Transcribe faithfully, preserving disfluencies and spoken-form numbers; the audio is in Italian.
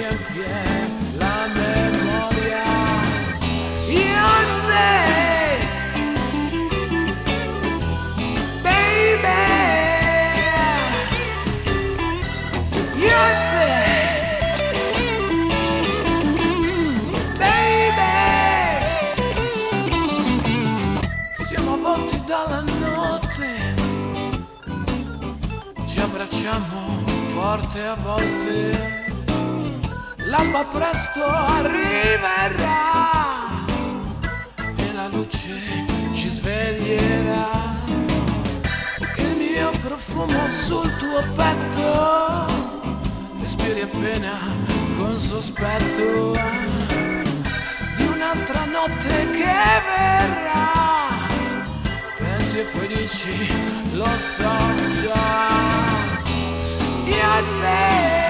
riempie la memoria. Io e te, baby, io e te, baby, siamo avvolti dalla notte, ci abbracciamo forte a volte, l'alba presto arriverà e la luce ci sveglierà. Il mio profumo sul tuo petto, respiri appena con sospetto di un'altra notte che verrà. Pensi e poi dici, lo so già. Io e te,